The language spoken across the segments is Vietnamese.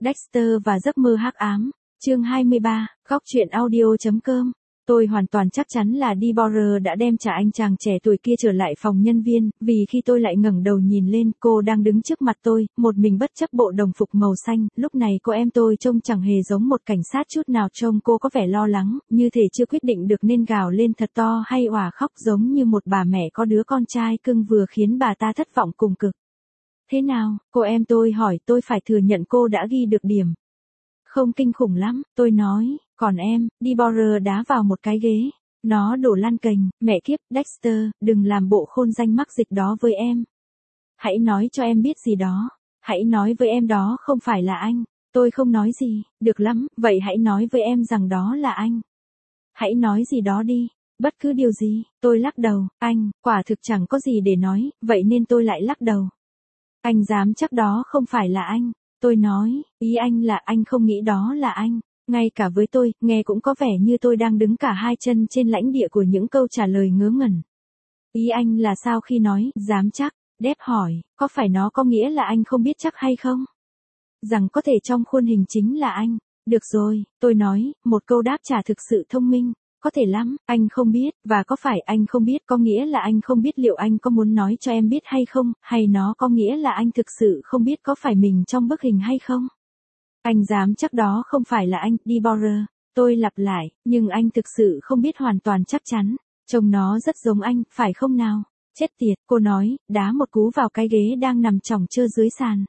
Dexter và giấc mơ hắc ám, chương 23, góc truyện audio.com. Tôi hoàn toàn chắc chắn là Deborah đã đem trả anh chàng trẻ tuổi kia trở lại phòng nhân viên, vì khi tôi lại ngẩng đầu nhìn lên, cô đang đứng trước mặt tôi, một mình bất chấp bộ đồng phục màu xanh. Lúc này cô em tôi trông chẳng hề giống một cảnh sát chút nào, trông cô có vẻ lo lắng, như thể chưa quyết định được nên gào lên thật to hay òa khóc, giống như một bà mẹ có đứa con trai cưng vừa khiến bà ta thất vọng cùng cực. Thế nào, cô em tôi hỏi. Tôi phải thừa nhận cô đã ghi được điểm. Không kinh khủng lắm, tôi nói. Còn em, Deborah đá vào một cái ghế. Nó đổ lăn cành. Mẹ kiếp, Dexter, đừng làm bộ khôn danh mắc dịch đó với em. Hãy nói cho em biết gì đó. Hãy nói với em đó không phải là anh. Tôi không nói gì. Được lắm, vậy hãy nói với em rằng đó là anh. Hãy nói gì đó đi. Bất cứ điều gì. Tôi lắc đầu. Anh, quả thực chẳng có gì để nói, vậy nên tôi lại lắc đầu. Anh dám chắc đó không phải là anh. Tôi nói, ý anh là anh không nghĩ đó là anh. Ngay cả với tôi, nghe cũng có vẻ như tôi đang đứng cả hai chân trên lãnh địa của những câu trả lời ngớ ngẩn. Ý anh là sao khi nói, dám chắc? Deb hỏi, có phải nó có nghĩa là anh không biết chắc hay không? Rằng có thể trong khuôn hình chính là anh. Được rồi, tôi nói, một câu đáp trả thực sự thông minh. Có thể lắm, anh không biết, và có phải anh không biết có nghĩa là anh không biết liệu anh có muốn nói cho em biết hay không, hay nó có nghĩa là anh thực sự không biết có phải mình trong bức hình hay không? Anh dám chắc đó không phải là anh, Deborah. Tôi lặp lại, nhưng anh thực sự không biết hoàn toàn chắc chắn. Trông nó rất giống anh, phải không nào? Chết tiệt, cô nói, đá một cú vào cái ghế đang nằm chỏng trơ dưới sàn.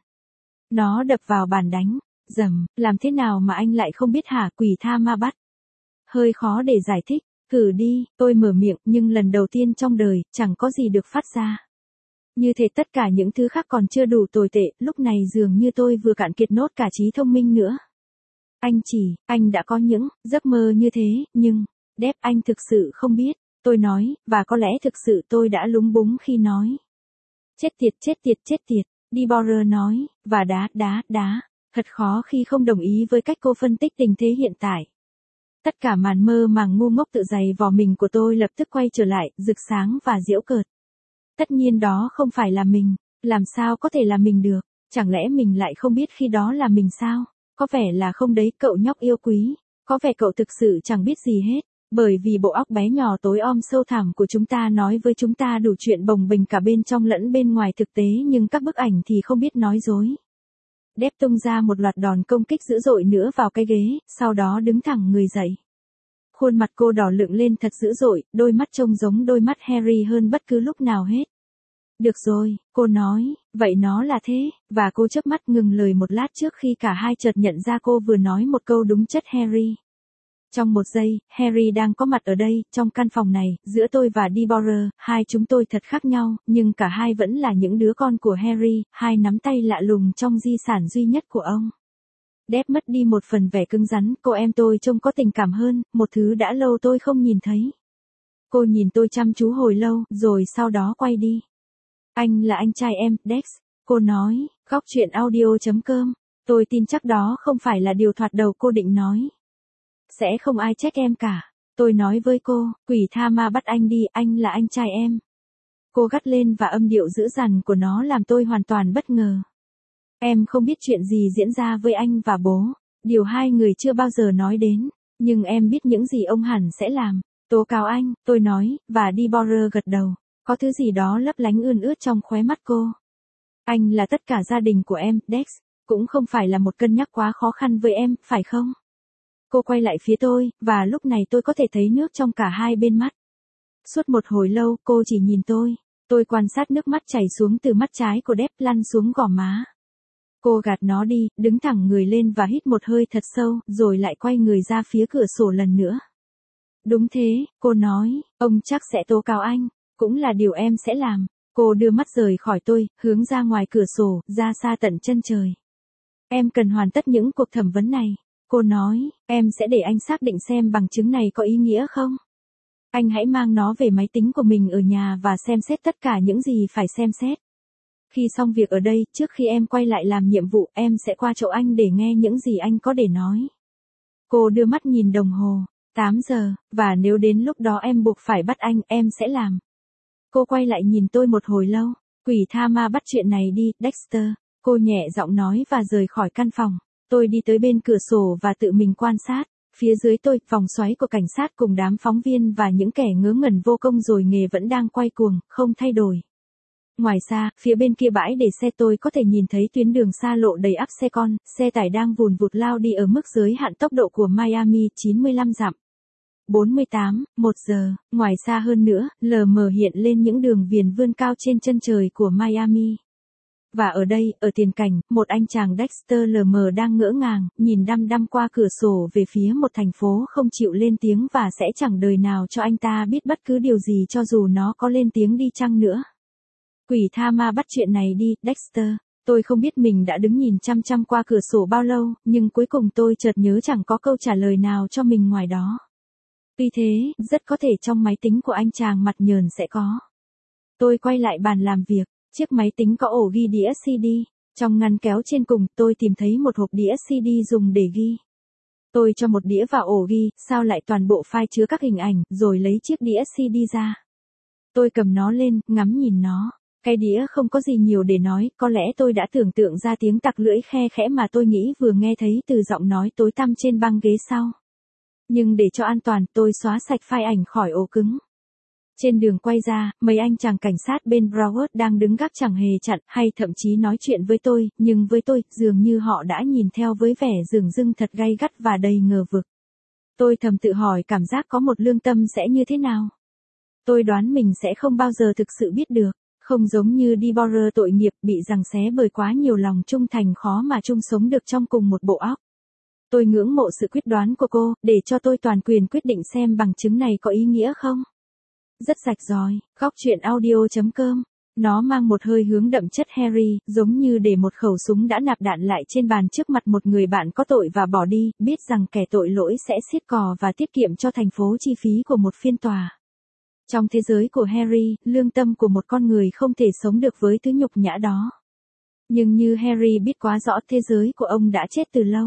Nó đập vào bàn đánh. Dầm, làm thế nào mà anh lại không biết hả, quỷ tha ma bắt? Hơi khó để giải thích, thử đi, tôi mở miệng, nhưng lần đầu tiên trong đời, chẳng có gì được phát ra. Như thể tất cả những thứ khác còn chưa đủ tồi tệ, lúc này dường như tôi vừa cạn kiệt nốt cả trí thông minh nữa. Anh đã có những giấc mơ như thế, nhưng, Deb, anh thực sự không biết, tôi nói, và có lẽ thực sự tôi đã lúng búng khi nói. Chết tiệt, Deborah nói, và đá, thật khó khi không đồng ý với cách cô phân tích tình thế hiện tại. Tất cả màn mơ màng ngu ngốc tự giày vò mình của tôi lập tức quay trở lại, rực sáng và giễu cợt. Tất nhiên đó không phải là mình, làm sao có thể là mình được, chẳng lẽ mình lại không biết khi đó là mình sao? Có vẻ là không đấy, cậu nhóc yêu quý, có vẻ cậu thực sự chẳng biết gì hết, bởi vì bộ óc bé nhỏ tối om sâu thẳm của chúng ta nói với chúng ta đủ chuyện bồng bềnh cả bên trong lẫn bên ngoài thực tế, nhưng các bức ảnh thì không biết nói dối. Deb tung ra một loạt đòn công kích dữ dội nữa vào cái ghế, sau đó đứng thẳng người dậy. Khuôn mặt cô đỏ lựng lên thật dữ dội, đôi mắt trông giống đôi mắt Harry hơn bất cứ lúc nào hết. Được rồi, cô nói, vậy nó là thế, và cô chớp mắt ngừng lời một lát trước khi cả hai chợt nhận ra cô vừa nói một câu đúng chất Harry. Trong một giây, Harry đang có mặt ở đây, trong căn phòng này, giữa tôi và Deborah, hai chúng tôi thật khác nhau, nhưng cả hai vẫn là những đứa con của Harry, hai nắm tay lạ lùng trong di sản duy nhất của ông. Deb mất đi một phần vẻ cứng rắn, cô em tôi trông có tình cảm hơn, một thứ đã lâu tôi không nhìn thấy. Cô nhìn tôi chăm chú hồi lâu, rồi sau đó quay đi. Anh là anh trai em, Dex, cô nói, góc truyện audio.com. Tôi tin chắc đó không phải là điều thoạt đầu cô định nói. Sẽ không ai trách em cả. Tôi nói với cô, quỷ tha ma bắt anh đi, anh là anh trai em. Cô gắt lên và âm điệu dữ dằn của nó làm tôi hoàn toàn bất ngờ. Em không biết chuyện gì diễn ra với anh và bố, điều hai người chưa bao giờ nói đến, nhưng em biết những gì ông hẳn sẽ làm, tố cáo anh, tôi nói, và Deborah gật đầu, có thứ gì đó lấp lánh ươn ướt trong khóe mắt cô. Anh là tất cả gia đình của em, Dex, cũng không phải là một cân nhắc quá khó khăn với em, phải không? Cô quay lại phía tôi, và lúc này tôi có thể thấy nước trong cả hai bên mắt. Suốt một hồi lâu, cô chỉ nhìn tôi quan sát nước mắt chảy xuống từ mắt trái của Deb lăn xuống gò má. Cô gạt nó đi, đứng thẳng người lên và hít một hơi thật sâu, rồi lại quay người ra phía cửa sổ lần nữa. Đúng thế, cô nói, ông chắc sẽ tố cáo anh, cũng là điều em sẽ làm. Cô đưa mắt rời khỏi tôi, hướng ra ngoài cửa sổ, ra xa tận chân trời. Em cần hoàn tất những cuộc thẩm vấn này. Cô nói, em sẽ để anh xác định xem bằng chứng này có ý nghĩa không. Anh hãy mang nó về máy tính của mình ở nhà và xem xét tất cả những gì phải xem xét. Khi xong việc ở đây, trước khi em quay lại làm nhiệm vụ, em sẽ qua chỗ anh để nghe những gì anh có để nói. Cô đưa mắt nhìn đồng hồ, 8 giờ, và nếu đến lúc đó em buộc phải bắt anh, em sẽ làm. Cô quay lại nhìn tôi một hồi lâu, quỷ tha ma bắt chuyện này đi, Dexter. Cô nhẹ giọng nói và rời khỏi căn phòng. Tôi đi tới bên cửa sổ và tự mình quan sát. Phía dưới tôi, vòng xoáy của cảnh sát cùng đám phóng viên và những kẻ ngớ ngẩn vô công rồi nghề vẫn đang quay cuồng, không thay đổi. Ngoài ra, phía bên kia bãi để xe tôi có thể nhìn thấy tuyến đường xa lộ đầy ắp xe con, xe tải đang vùn vụt lao đi ở mức giới hạn tốc độ của Miami 95 dặm. 48, 1 giờ, ngoài xa hơn nữa, lờ mờ hiện lên những đường viền vươn cao trên chân trời của Miami. Và ở đây, ở tiền cảnh, một anh chàng Dexter lờ mờ đang ngỡ ngàng, nhìn đăm đăm qua cửa sổ về phía một thành phố không chịu lên tiếng và sẽ chẳng đời nào cho anh ta biết bất cứ điều gì cho dù nó có lên tiếng đi chăng nữa. Quỷ tha ma bắt chuyện này đi, Dexter. Tôi không biết mình đã đứng nhìn chăm chăm qua cửa sổ bao lâu, nhưng cuối cùng tôi chợt nhớ chẳng có câu trả lời nào cho mình ngoài đó. Tuy thế, rất có thể trong máy tính của anh chàng mặt nhờn sẽ có. Tôi quay lại bàn làm việc, chiếc máy tính có ổ ghi đĩa CD. Trong ngăn kéo trên cùng, tôi tìm thấy một hộp đĩa CD dùng để ghi. Tôi cho một đĩa vào ổ ghi, sao lại toàn bộ file chứa các hình ảnh, rồi lấy chiếc đĩa CD ra. Tôi cầm nó lên, ngắm nhìn nó. Cái đĩa không có gì nhiều để nói, có lẽ tôi đã tưởng tượng ra tiếng tặc lưỡi khe khẽ mà tôi nghĩ vừa nghe thấy từ giọng nói tối tăm trên băng ghế sau. Nhưng để cho an toàn, tôi xóa sạch file ảnh khỏi ổ cứng. Trên đường quay ra, mấy anh chàng cảnh sát bên Broward đang đứng gác chẳng hề chặn, hay thậm chí nói chuyện với tôi, nhưng với tôi, dường như họ đã nhìn theo với vẻ dửng dưng thật gay gắt và đầy ngờ vực. Tôi thầm tự hỏi cảm giác có một lương tâm sẽ như thế nào. Tôi đoán mình sẽ không bao giờ thực sự biết được. Không giống như Deborah tội nghiệp bị giằng xé bởi quá nhiều lòng trung thành khó mà chung sống được trong cùng một bộ óc. Tôi ngưỡng mộ sự quyết đoán của cô, để cho tôi toàn quyền quyết định xem bằng chứng này có ý nghĩa không. Rất rạch ròi, góc truyện audio.com. Nó mang một hơi hướng đậm chất Harry, giống như để một khẩu súng đã nạp đạn lại trên bàn trước mặt một người bạn có tội và bỏ đi, biết rằng kẻ tội lỗi sẽ siết cò và tiết kiệm cho thành phố chi phí của một phiên tòa. Trong thế giới của Harry, lương tâm của một con người không thể sống được với thứ nhục nhã đó. Nhưng như Harry biết quá rõ thế giới của ông đã chết từ lâu.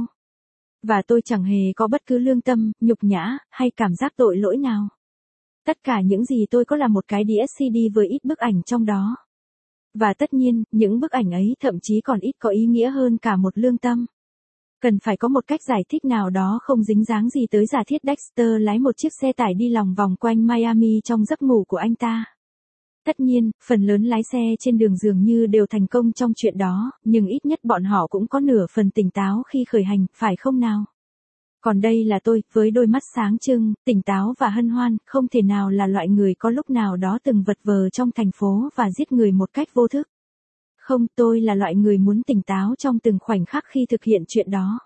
Và tôi chẳng hề có bất cứ lương tâm, nhục nhã, hay cảm giác tội lỗi nào. Tất cả những gì tôi có là một cái đĩa CD với ít bức ảnh trong đó. Và tất nhiên, những bức ảnh ấy thậm chí còn ít có ý nghĩa hơn cả một lương tâm. Cần phải có một cách giải thích nào đó không dính dáng gì tới giả thiết Dexter lái một chiếc xe tải đi lòng vòng quanh Miami trong giấc ngủ của anh ta. Tất nhiên, phần lớn lái xe trên đường dường như đều thành công trong chuyện đó, nhưng ít nhất bọn họ cũng có nửa phần tỉnh táo khi khởi hành, phải không nào? Còn đây là tôi, với đôi mắt sáng trưng, tỉnh táo và hân hoan, không thể nào là loại người có lúc nào đó từng vật vờ trong thành phố và giết người một cách vô thức. Không, tôi là loại người muốn tỉnh táo trong từng khoảnh khắc khi thực hiện chuyện đó.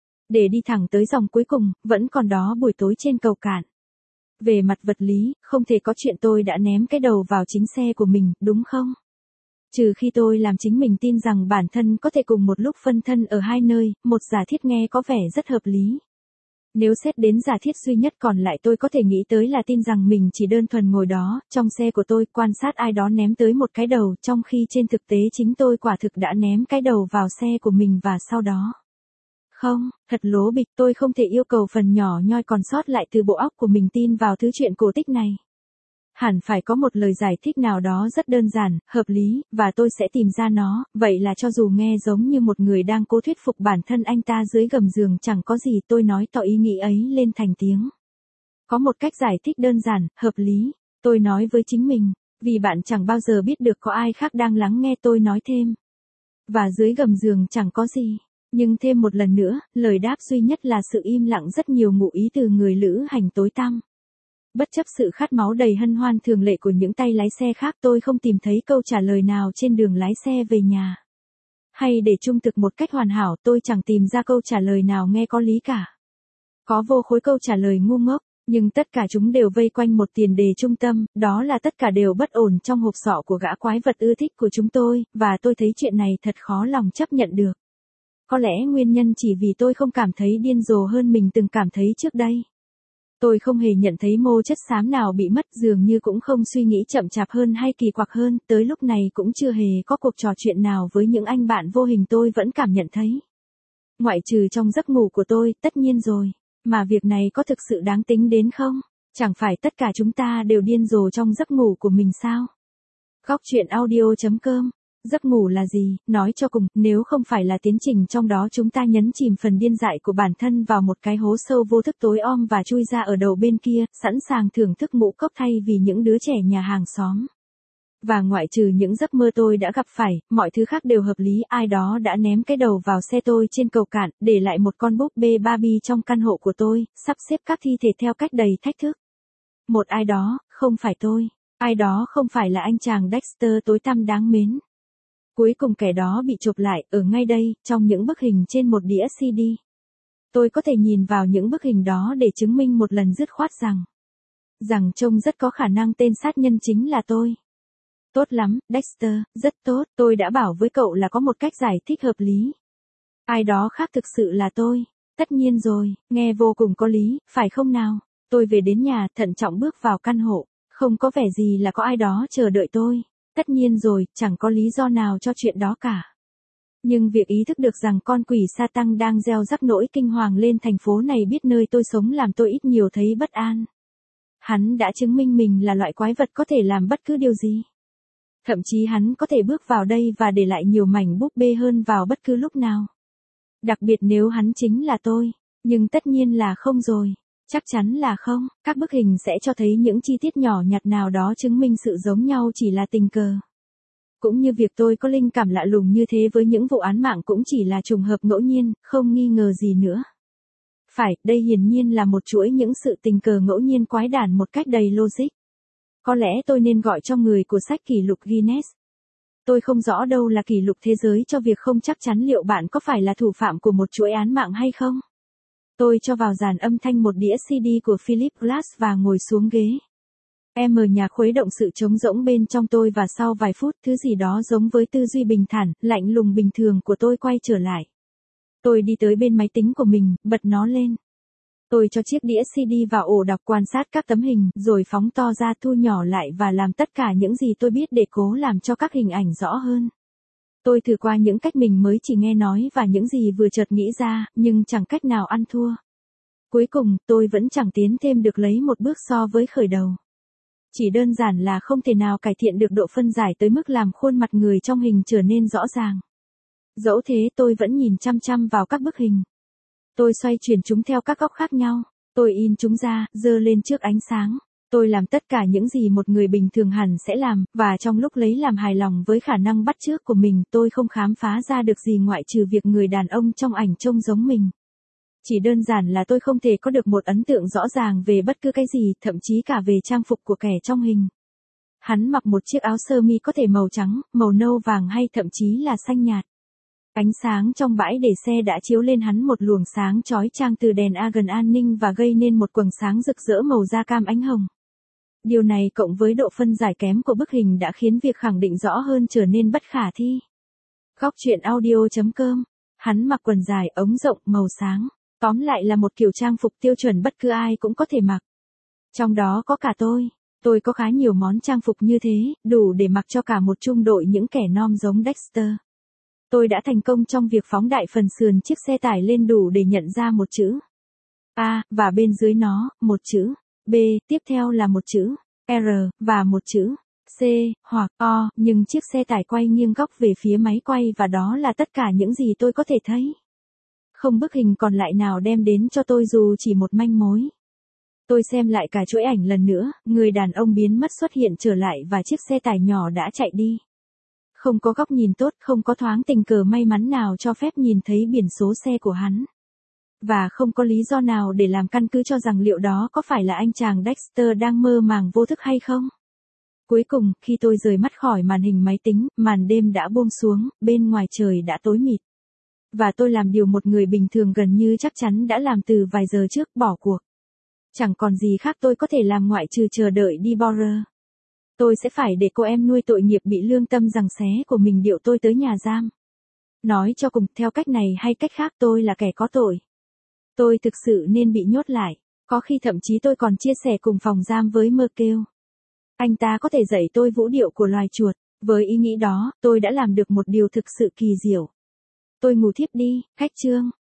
Để đi thẳng tới dòng cuối cùng, vẫn còn đó buổi tối trên cầu cạn. Về mặt vật lý, không thể có chuyện tôi đã ném cái đầu vào chính xe của mình, đúng không? Trừ khi tôi làm chính mình tin rằng bản thân có thể cùng một lúc phân thân ở hai nơi, một giả thiết nghe có vẻ rất hợp lý. Nếu xét đến giả thiết duy nhất còn lại tôi có thể nghĩ tới là tin rằng mình chỉ đơn thuần ngồi đó, trong xe của tôi, quan sát ai đó ném tới một cái đầu, trong khi trên thực tế chính tôi quả thực đã ném cái đầu vào xe của mình và sau đó. Không, thật lố bịch, tôi không thể yêu cầu phần nhỏ nhoi còn sót lại từ bộ óc của mình tin vào thứ chuyện cổ tích này. Hẳn phải có một lời giải thích nào đó rất đơn giản, hợp lý, và tôi sẽ tìm ra nó, vậy là cho dù nghe giống như một người đang cố thuyết phục bản thân anh ta dưới gầm giường chẳng có gì tôi nói tỏ ý nghĩ ấy lên thành tiếng. Có một cách giải thích đơn giản, hợp lý, tôi nói với chính mình, vì bạn chẳng bao giờ biết được có ai khác đang lắng nghe tôi nói thêm. Và dưới gầm giường chẳng có gì. Nhưng thêm một lần nữa, lời đáp duy nhất là sự im lặng rất nhiều ngụ ý từ người lữ hành tối tăm. Bất chấp sự khát máu đầy hân hoan thường lệ của những tay lái xe khác tôi không tìm thấy câu trả lời nào trên đường lái xe về nhà. Hay để trung thực một cách hoàn hảo tôi chẳng tìm ra câu trả lời nào nghe có lý cả. Có vô khối câu trả lời ngu ngốc, nhưng tất cả chúng đều vây quanh một tiền đề trung tâm, đó là tất cả đều bất ổn trong hộp sọ của gã quái vật ưa thích của chúng tôi, và tôi thấy chuyện này thật khó lòng chấp nhận được. Có lẽ nguyên nhân chỉ vì tôi không cảm thấy điên rồ hơn mình từng cảm thấy trước đây. Tôi không hề nhận thấy mô chất xám nào bị mất, dường như cũng không suy nghĩ chậm chạp hơn hay kỳ quặc hơn, tới lúc này cũng chưa hề có cuộc trò chuyện nào với những anh bạn vô hình tôi vẫn cảm nhận thấy. Ngoại trừ trong giấc ngủ của tôi, tất nhiên rồi, mà việc này có thực sự đáng tính đến không? Chẳng phải tất cả chúng ta đều điên rồ trong giấc ngủ của mình sao? Góc truyện audio.com Giấc ngủ là gì, nói cho cùng, nếu không phải là tiến trình trong đó chúng ta nhấn chìm phần điên dại của bản thân vào một cái hố sâu vô thức tối om và chui ra ở đầu bên kia, sẵn sàng thưởng thức ngũ cốc thay vì những đứa trẻ nhà hàng xóm. Và ngoại trừ những giấc mơ tôi đã gặp phải, mọi thứ khác đều hợp lý, ai đó đã ném cái đầu vào xe tôi trên cầu cạn, để lại một con búp bê Barbie trong căn hộ của tôi, sắp xếp các thi thể theo cách đầy thách thức. Một ai đó, không phải tôi. Ai đó không phải là anh chàng Dexter tối tăm đáng mến. Cuối cùng kẻ đó bị chụp lại, ở ngay đây, trong những bức hình trên một đĩa CD. Tôi có thể nhìn vào những bức hình đó để chứng minh một lần dứt khoát rằng trông rất có khả năng tên sát nhân chính là tôi. Tốt lắm, Dexter, rất tốt, tôi đã bảo với cậu là có một cách giải thích hợp lý. Ai đó khác thực sự là tôi. Tất nhiên rồi, nghe vô cùng có lý, phải không nào? Tôi về đến nhà, thận trọng bước vào căn hộ. Không có vẻ gì là có ai đó chờ đợi tôi. Tất nhiên rồi, chẳng có lý do nào cho chuyện đó cả. Nhưng việc ý thức được rằng con quỷ sa tăng đang gieo rắc nỗi kinh hoàng lên thành phố này biết nơi tôi sống làm tôi ít nhiều thấy bất an. Hắn đã chứng minh mình là loại quái vật có thể làm bất cứ điều gì. Thậm chí hắn có thể bước vào đây và để lại nhiều mảnh búp bê hơn vào bất cứ lúc nào. Đặc biệt nếu hắn chính là tôi. Nhưng tất nhiên là không rồi. Chắc chắn là không, các bức hình sẽ cho thấy những chi tiết nhỏ nhặt nào đó chứng minh sự giống nhau chỉ là tình cờ. Cũng như việc tôi có linh cảm lạ lùng như thế với những vụ án mạng cũng chỉ là trùng hợp ngẫu nhiên, không nghi ngờ gì nữa. Phải, đây hiển nhiên là một chuỗi những sự tình cờ ngẫu nhiên quái đản một cách đầy logic. Có lẽ tôi nên gọi cho người của sách kỷ lục Guinness. Tôi không rõ đâu là kỷ lục thế giới cho việc không chắc chắn liệu bạn có phải là thủ phạm của một chuỗi án mạng hay không. Tôi cho vào dàn âm thanh một đĩa CD của Philip Glass và ngồi xuống ghế. Mở nhạc khuấy động sự trống rỗng bên trong tôi và sau vài phút thứ gì đó giống với tư duy bình thản, lạnh lùng bình thường của tôi quay trở lại. Tôi đi tới bên máy tính của mình, bật nó lên. Tôi cho chiếc đĩa CD vào ổ đọc quan sát các tấm hình, rồi phóng to ra thu nhỏ lại và làm tất cả những gì tôi biết để cố làm cho các hình ảnh rõ hơn. Tôi thử qua những cách mình mới chỉ nghe nói và những gì vừa chợt nghĩ ra, nhưng chẳng cách nào ăn thua. Cuối cùng, tôi vẫn chẳng tiến thêm được lấy một bước so với khởi đầu. Chỉ đơn giản là không thể nào cải thiện được độ phân giải tới mức làm khuôn mặt người trong hình trở nên rõ ràng. Dẫu thế tôi vẫn nhìn chăm chăm vào các bức hình. Tôi xoay chuyển chúng theo các góc khác nhau. Tôi in chúng ra, giơ lên trước ánh sáng. Tôi làm tất cả những gì một người bình thường hẳn sẽ làm, và trong lúc lấy làm hài lòng với khả năng bắt chước của mình, tôi không khám phá ra được gì ngoại trừ việc người đàn ông trong ảnh trông giống mình. Chỉ đơn giản là tôi không thể có được một ấn tượng rõ ràng về bất cứ cái gì, thậm chí cả về trang phục của kẻ trong hình. Hắn mặc một chiếc áo sơ mi có thể màu trắng, màu nâu vàng hay thậm chí là xanh nhạt. Ánh sáng trong bãi để xe đã chiếu lên hắn một luồng sáng chói chang từ đèn argon an ninh và gây nên một quầng sáng rực rỡ màu da cam ánh hồng. Điều này cộng với độ phân giải kém của bức hình đã khiến việc khẳng định rõ hơn trở nên bất khả thi. Góc truyện audio.com. Hắn mặc quần dài ống rộng màu sáng. Tóm lại là một kiểu trang phục tiêu chuẩn bất cứ ai cũng có thể mặc. Trong đó có cả tôi. Tôi có khá nhiều món trang phục như thế, đủ để mặc cho cả một trung đội những kẻ nom giống Dexter. Tôi đã thành công trong việc phóng đại phần sườn chiếc xe tải lên đủ để nhận ra một chữ A, và bên dưới nó, một chữ B, tiếp theo là một chữ R, và một chữ C, hoặc O, nhưng chiếc xe tải quay nghiêng góc về phía máy quay và đó là tất cả những gì tôi có thể thấy. Không bức hình còn lại nào đem đến cho tôi dù chỉ một manh mối. Tôi xem lại cả chuỗi ảnh lần nữa, người đàn ông biến mất xuất hiện trở lại và chiếc xe tải nhỏ đã chạy đi. Không có góc nhìn tốt, không có thoáng tình cờ may mắn nào cho phép nhìn thấy biển số xe của hắn. Và không có lý do nào để làm căn cứ cho rằng liệu đó có phải là anh chàng Dexter đang mơ màng vô thức hay không. Cuối cùng, khi tôi rời mắt khỏi màn hình máy tính, màn đêm đã buông xuống, bên ngoài trời đã tối mịt. Và tôi làm điều một người bình thường gần như chắc chắn đã làm từ vài giờ trước, bỏ cuộc. Chẳng còn gì khác tôi có thể làm ngoại trừ chờ đợi Deborah. Tôi sẽ phải để cô em nuôi tội nghiệp bị lương tâm giằng xé của mình điệu tôi tới nhà giam. Nói cho cùng, theo cách này hay cách khác tôi là kẻ có tội. Tôi thực sự nên bị nhốt lại. Có khi thậm chí tôi còn chia sẻ cùng phòng giam với Merkel. Anh ta có thể dạy tôi vũ điệu của loài chuột. Với ý nghĩ đó, tôi đã làm được một điều thực sự kỳ diệu. Tôi ngủ thiếp đi, khách trương.